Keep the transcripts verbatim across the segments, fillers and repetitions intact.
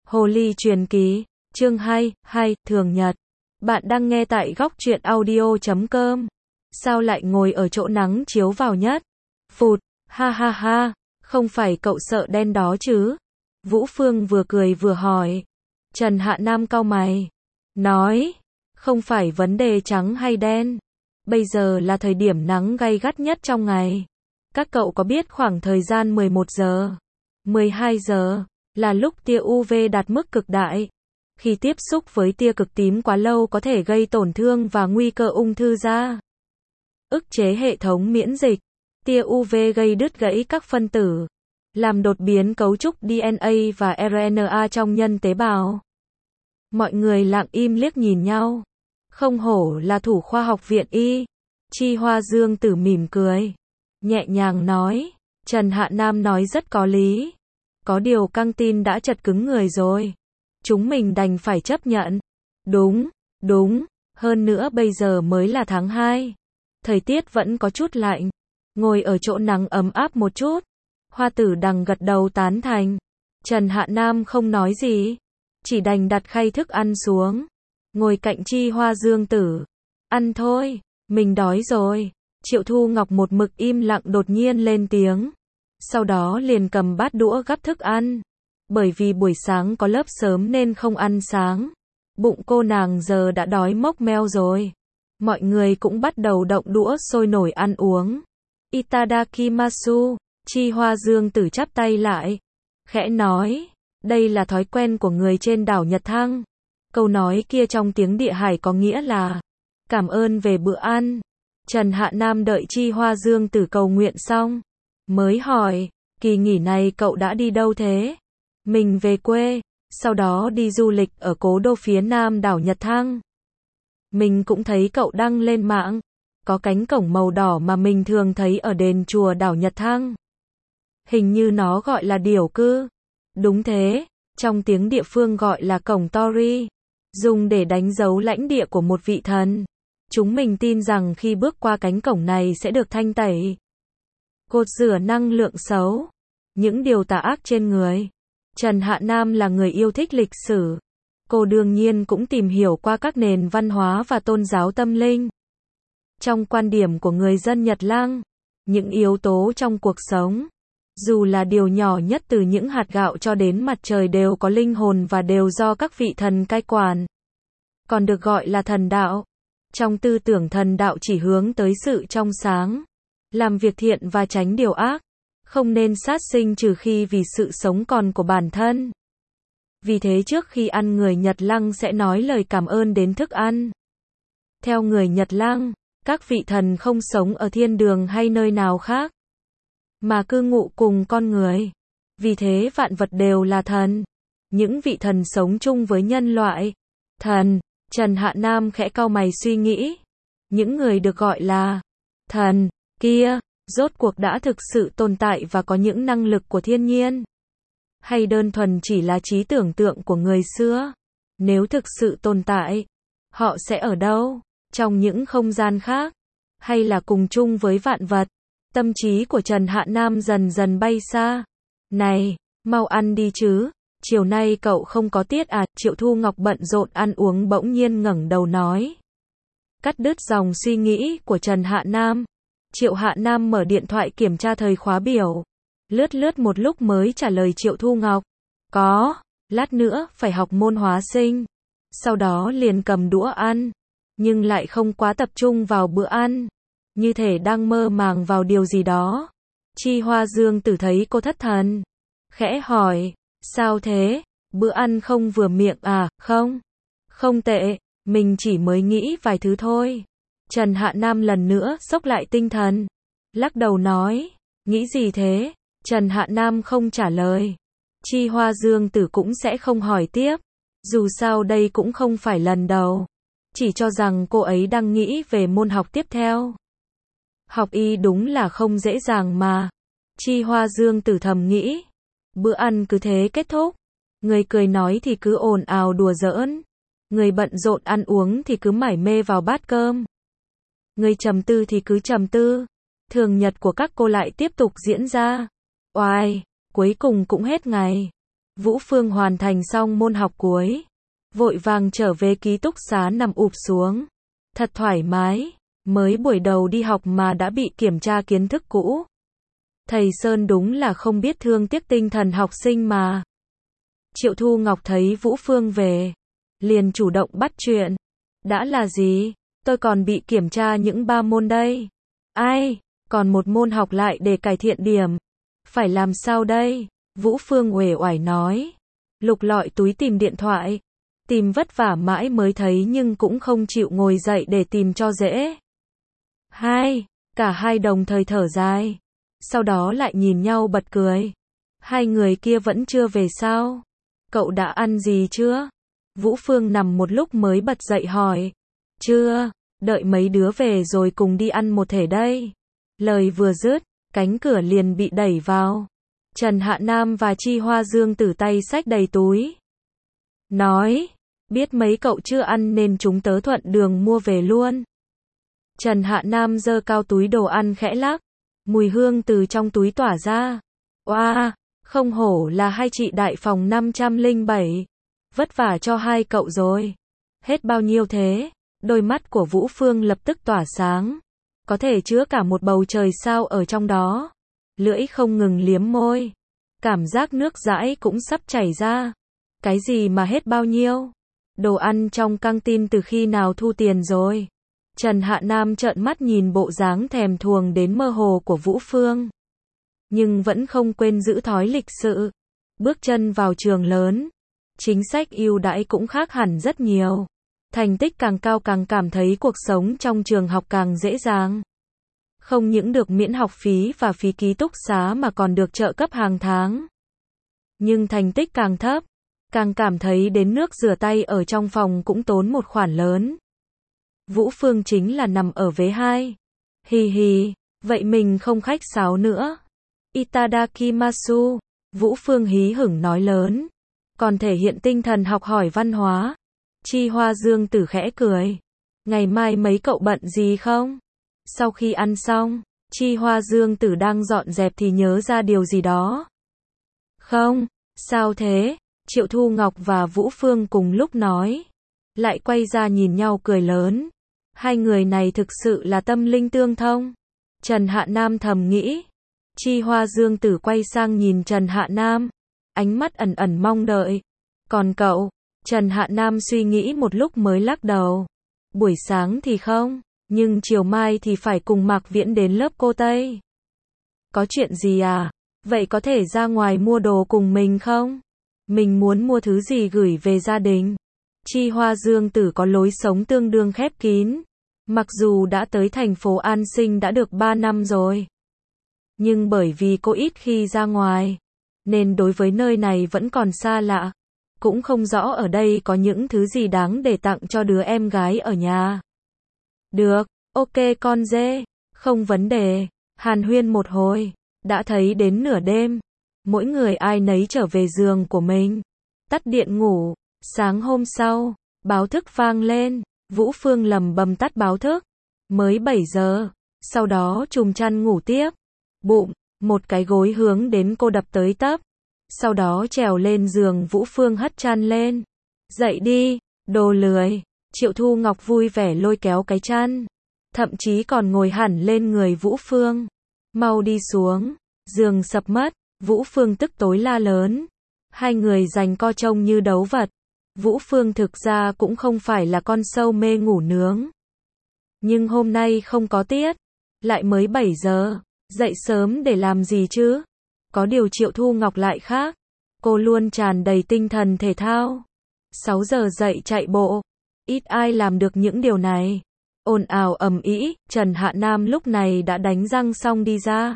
Hồ ly truyền ký, chương hai, hai, thường nhật. Bạn đang nghe tại góc truyện audio chấm com. Sao lại ngồi ở chỗ nắng chiếu vào nhất? Phụt, ha ha ha, không phải cậu sợ đen đó chứ? Vũ Phương vừa cười vừa hỏi. Trần Hạ Nam cau mày, nói, không phải vấn đề trắng hay đen. Bây giờ là thời điểm nắng gay gắt nhất trong ngày. Các cậu có biết khoảng thời gian mười một giờ, mười hai giờ, là lúc tia u vê đạt mức cực đại. Khi tiếp xúc với tia cực tím quá lâu có thể gây tổn thương và nguy cơ ung thư da. Ức chế hệ thống miễn dịch. Tia u vê gây đứt gãy các phân tử, làm đột biến cấu trúc đê en a và rờ en a trong nhân tế bào. Mọi người lặng im liếc nhìn nhau. Không hổ là thủ khoa học viện y. Chi Hoa Dương Tử mỉm cười, nhẹ nhàng nói, Trần Hạ Nam nói rất có lý. Có điều căng tin đã chật cứng người rồi. Chúng mình đành phải chấp nhận. Đúng, đúng, hơn nữa bây giờ mới là tháng hai. Thời tiết vẫn có chút lạnh. Ngồi ở chỗ nắng ấm áp một chút. Hoa Tử Đằng gật đầu tán thành. Trần Hạ Nam không nói gì, chỉ đành đặt khay thức ăn xuống, ngồi cạnh Chi Hoa Dương Tử. Ăn thôi, mình đói rồi. Triệu Thu Ngọc một mực im lặng đột nhiên lên tiếng. Sau đó liền cầm bát đũa gắp thức ăn. Bởi vì buổi sáng có lớp sớm nên không ăn sáng. Bụng cô nàng giờ đã đói mốc meo rồi. Mọi người cũng bắt đầu động đũa sôi nổi ăn uống. Itadakimasu, Chi Hoa Dương Tử chắp tay lại, khẽ nói, đây là thói quen của người trên đảo Nhật Thăng. Câu nói kia trong tiếng địa Hải có nghĩa là cảm ơn về bữa ăn. Trần Hạ Nam đợi Chi Hoa Dương Tử cầu nguyện xong, mới hỏi, kỳ nghỉ này cậu đã đi đâu thế? Mình về quê, sau đó đi du lịch ở cố đô phía nam đảo Nhật Thăng. Mình cũng thấy cậu đăng lên mạng, có cánh cổng màu đỏ mà mình thường thấy ở đền chùa đảo Nhật Thăng. Hình như nó gọi là điểu cư. Đúng thế, trong tiếng địa phương gọi là cổng Tori, dùng để đánh dấu lãnh địa của một vị thần. Chúng mình tin rằng khi bước qua cánh cổng này sẽ được thanh tẩy, gột rửa năng lượng xấu, những điều tà ác trên người. Trần Hạ Nam là người yêu thích lịch sử. Cô đương nhiên cũng tìm hiểu qua các nền văn hóa và tôn giáo tâm linh. Trong quan điểm của người dân Nhật Lăng, những yếu tố trong cuộc sống, dù là điều nhỏ nhất từ những hạt gạo cho đến mặt trời đều có linh hồn và đều do các vị thần cai quản. Còn được gọi là thần đạo. Trong tư tưởng thần đạo chỉ hướng tới sự trong sáng, làm việc thiện và tránh điều ác, không nên sát sinh trừ khi vì sự sống còn của bản thân. Vì thế trước khi ăn người Nhật Lăng sẽ nói lời cảm ơn đến thức ăn. Theo người Nhật Lăng, các vị thần không sống ở thiên đường hay nơi nào khác, mà cư ngụ cùng con người. Vì thế vạn vật đều là thần. Những vị thần sống chung với nhân loại. Thần, Trần Hạ Nam khẽ cau mày suy nghĩ. Những người được gọi là thần kia, rốt cuộc đã thực sự tồn tại và có những năng lực của thiên nhiên? Hay đơn thuần chỉ là trí tưởng tượng của người xưa? Nếu thực sự tồn tại, họ sẽ ở đâu? Trong những không gian khác? Hay là cùng chung với vạn vật? Tâm trí của Trần Hạ Nam dần dần bay xa. Này, mau ăn đi chứ. Chiều nay cậu không có tiết à? Triệu Thu Ngọc bận rộn ăn uống bỗng nhiên ngẩng đầu nói. Cắt đứt dòng suy nghĩ của Trần Hạ Nam. Triệu Hạ Nam mở điện thoại kiểm tra thời khóa biểu. Lướt lướt một lúc mới trả lời Triệu Thu Ngọc. Có, lát nữa phải học môn hóa sinh. Sau đó liền cầm đũa ăn. Nhưng lại không quá tập trung vào bữa ăn. Như thể đang mơ màng vào điều gì đó. Chi Hoa Dương Tử thấy cô thất thần, khẽ hỏi, sao thế? Bữa ăn không vừa miệng à? Không, không tệ, mình chỉ mới nghĩ vài thứ thôi. Trần Hạ Nam lần nữa xốc lại tinh thần, lắc đầu nói, nghĩ gì thế? Trần Hạ Nam không trả lời. Chi Hoa Dương Tử cũng sẽ không hỏi tiếp. Dù sao đây cũng không phải lần đầu. Chỉ cho rằng cô ấy đang nghĩ về môn học tiếp theo. Học y đúng là không dễ dàng mà. Chi Hoa Dương Tử thầm nghĩ. Bữa ăn cứ thế kết thúc. Người cười nói thì cứ ồn ào đùa giỡn. Người bận rộn ăn uống thì cứ mải mê vào bát cơm. Người trầm tư thì cứ trầm tư. Thường nhật của các cô lại tiếp tục diễn ra. Oai, cuối cùng cũng hết ngày. Vũ Phương hoàn thành xong môn học cuối, vội vàng trở về ký túc xá nằm ụp xuống. Thật thoải mái, mới buổi đầu đi học mà đã bị kiểm tra kiến thức cũ. Thầy Sơn đúng là không biết thương tiếc tinh thần học sinh mà. Triệu Thu Ngọc thấy Vũ Phương về, liền chủ động bắt chuyện. Đã là gì? Tôi còn bị kiểm tra những ba môn đây. Ai? Còn một môn học lại để cải thiện điểm. Phải làm sao đây? Vũ Phương uể oải nói. Lục lọi túi tìm điện thoại. Tìm vất vả mãi mới thấy nhưng cũng không chịu ngồi dậy để tìm cho dễ. Hai, cả hai đồng thời thở dài. Sau đó lại nhìn nhau bật cười. Hai người kia vẫn chưa về sao? Cậu đã ăn gì chưa? Vũ Phương nằm một lúc mới bật dậy hỏi. Chưa, đợi mấy đứa về rồi cùng đi ăn một thể đây. Lời vừa dứt, cánh cửa liền bị đẩy vào. Trần Hạ Nam và Chi Hoa Dương Tử tay xách đầy túi. Nói, biết mấy cậu chưa ăn nên chúng tớ thuận đường mua về luôn. Trần Hạ Nam giơ cao túi đồ ăn khẽ lắc. Mùi hương từ trong túi tỏa ra. Oa, không hổ là hai chị đại phòng năm trăm lẻ bảy. Vất vả cho hai cậu rồi. Hết bao nhiêu thế? Đôi mắt của Vũ Phương lập tức tỏa sáng. Có thể chứa cả một bầu trời sao ở trong đó. Lưỡi không ngừng liếm môi. Cảm giác nước dãi cũng sắp chảy ra. Cái gì mà hết bao nhiêu? Đồ ăn trong căng tin từ khi nào thu tiền rồi? Trần Hạ Nam trợn mắt nhìn bộ dáng thèm thuồng đến mơ hồ của Vũ Phương. Nhưng vẫn không quên giữ thói lịch sự. Bước chân vào trường lớn. Chính sách ưu đãi cũng khác hẳn rất nhiều. Thành tích càng cao càng cảm thấy cuộc sống trong trường học càng dễ dàng. Không những được miễn học phí và phí ký túc xá mà còn được trợ cấp hàng tháng. Nhưng thành tích càng thấp, càng cảm thấy đến nước rửa tay ở trong phòng cũng tốn một khoản lớn. Vũ Phương chính là nằm ở vế hai. Hì hì, vậy mình không khách sáo nữa. Itadakimasu, Vũ Phương hí hửng nói lớn. Còn thể hiện tinh thần học hỏi văn hóa. Chi Hoa Dương Tử khẽ cười. Ngày mai mấy cậu bận gì không? Sau khi ăn xong, Chi Hoa Dương Tử đang dọn dẹp thì nhớ ra điều gì đó. Không, sao thế? Triệu Thu Ngọc và Vũ Phương cùng lúc nói. Lại quay ra nhìn nhau cười lớn. Hai người này thực sự là tâm linh tương thông. Trần Hạ Nam thầm nghĩ. Chi Hoa Dương Tử quay sang nhìn Trần Hạ Nam. Ánh mắt ẩn ẩn mong đợi. Còn cậu? Trần Hạ Nam suy nghĩ một lúc mới lắc đầu. Buổi sáng thì không, nhưng chiều mai thì phải cùng Mạc Viễn đến lớp cô Tây. Có chuyện gì à? Vậy có thể ra ngoài mua đồ cùng mình không? Mình muốn mua thứ gì gửi về gia đình. Chi Hoa Dương Tử có lối sống tương đương khép kín. Mặc dù đã tới thành phố An Sinh đã được ba năm rồi. Nhưng bởi vì cô ít khi ra ngoài, nên đối với nơi này vẫn còn xa lạ. Cũng không rõ ở đây có những thứ gì đáng để tặng cho đứa em gái ở nhà. Được, ok con dê, không vấn đề. Hàn huyên một hồi, đã thấy đến nửa đêm. Mỗi người ai nấy trở về giường của mình. Tắt điện ngủ. Sáng hôm sau, báo thức vang lên. Vũ Phương lầm bầm tắt báo thức. Mới bảy giờ. Sau đó trùm chăn ngủ tiếp. Bụng, một cái gối hướng đến cô đập tới tấp. Sau đó trèo lên giường Vũ Phương hất chăn lên. Dậy đi, đồ lười. Triệu Thu Ngọc vui vẻ lôi kéo cái chăn. Thậm chí còn ngồi hẳn lên người Vũ Phương. Mau đi xuống. Giường sập mất. Vũ Phương tức tối la lớn. Hai người giằng co trông như đấu vật. Vũ Phương thực ra cũng không phải là con sâu mê ngủ nướng. Nhưng hôm nay không có tiết. Lại mới bảy giờ. Dậy sớm để làm gì chứ? Có điều Triệu Thu Ngọc lại khác. Cô luôn tràn đầy tinh thần thể thao. sáu giờ dậy chạy bộ. Ít ai làm được những điều này. Ồn ào ầm ĩ, Trần Hạ Nam lúc này đã đánh răng xong đi ra.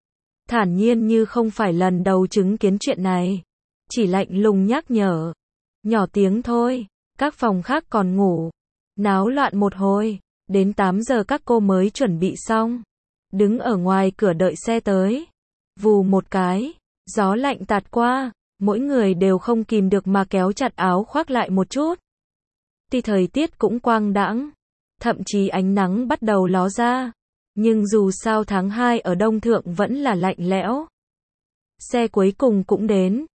Thản nhiên như không phải lần đầu chứng kiến chuyện này. Chỉ lạnh lùng nhắc nhở. Nhỏ tiếng thôi, các phòng khác còn ngủ. Náo loạn một hồi, đến tám giờ các cô mới chuẩn bị xong. Đứng ở ngoài cửa đợi xe tới. Vù một cái, gió lạnh tạt qua, mỗi người đều không kìm được mà kéo chặt áo khoác lại một chút. Tuy thời tiết cũng quang đãng, thậm chí ánh nắng bắt đầu ló ra, nhưng dù sao tháng hai ở Đông Thượng vẫn là lạnh lẽo. Xe cuối cùng cũng đến,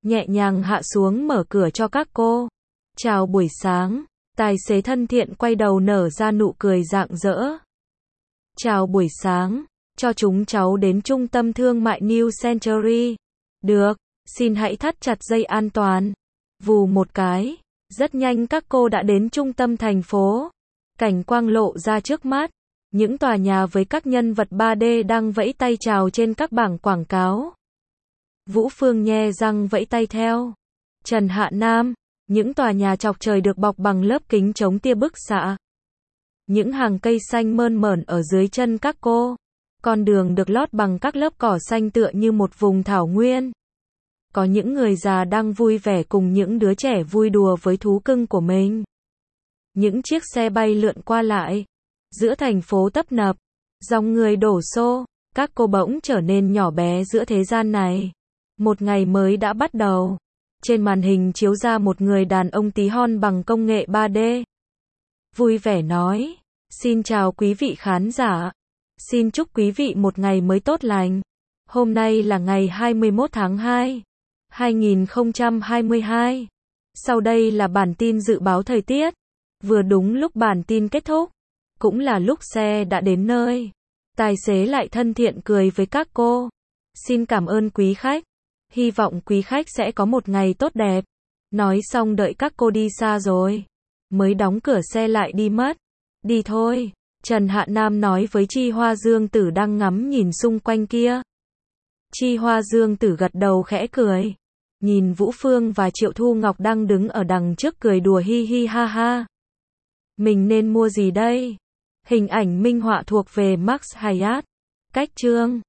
nhẹ nhàng hạ xuống mở cửa cho các cô. Chào buổi sáng, tài xế thân thiện quay đầu nở ra nụ cười rạng rỡ. Chào buổi sáng, cho chúng cháu đến trung tâm thương mại New Century. Được, xin hãy thắt chặt dây an toàn. Vù một cái, rất nhanh các cô đã đến trung tâm thành phố. Cảnh quang lộ ra trước mắt, những tòa nhà với các nhân vật ba D đang vẫy tay chào trên các bảng quảng cáo. Vũ Phương nhe răng vẫy tay theo. Trần Hạ Nam, những tòa nhà chọc trời được bọc bằng lớp kính chống tia bức xạ. Những hàng cây xanh mơn mởn ở dưới chân các cô. Con đường được lót bằng các lớp cỏ xanh tựa như một vùng thảo nguyên. Có những người già đang vui vẻ cùng những đứa trẻ vui đùa với thú cưng của mình. Những chiếc xe bay lượn qua lại. Giữa thành phố tấp nập, dòng người đổ xô, các cô bỗng trở nên nhỏ bé giữa thế gian này. Một ngày mới đã bắt đầu. Trên màn hình chiếu ra một người đàn ông tí hon bằng công nghệ ba D. Vui vẻ nói, xin chào quý vị khán giả. Xin chúc quý vị một ngày mới tốt lành. Hôm nay là ngày hai mươi mốt tháng hai, hai nghìn không trăm hai mươi hai. Sau đây là bản tin dự báo thời tiết. Vừa đúng lúc bản tin kết thúc, cũng là lúc xe đã đến nơi. Tài xế lại thân thiện cười với các cô. Xin cảm ơn quý khách. Hy vọng quý khách sẽ có một ngày tốt đẹp. Nói xong đợi các cô đi xa rồi, mới đóng cửa xe lại đi mất. Đi thôi, Trần Hạ Nam nói với Chi Hoa Dương Tử đang ngắm nhìn xung quanh kia. Chi Hoa Dương Tử gật đầu khẽ cười. Nhìn Vũ Phương và Triệu Thu Ngọc đang đứng ở đằng trước cười đùa hi hi ha ha. Mình nên mua gì đây? Hình ảnh minh họa thuộc về Max Hayat. Cách chương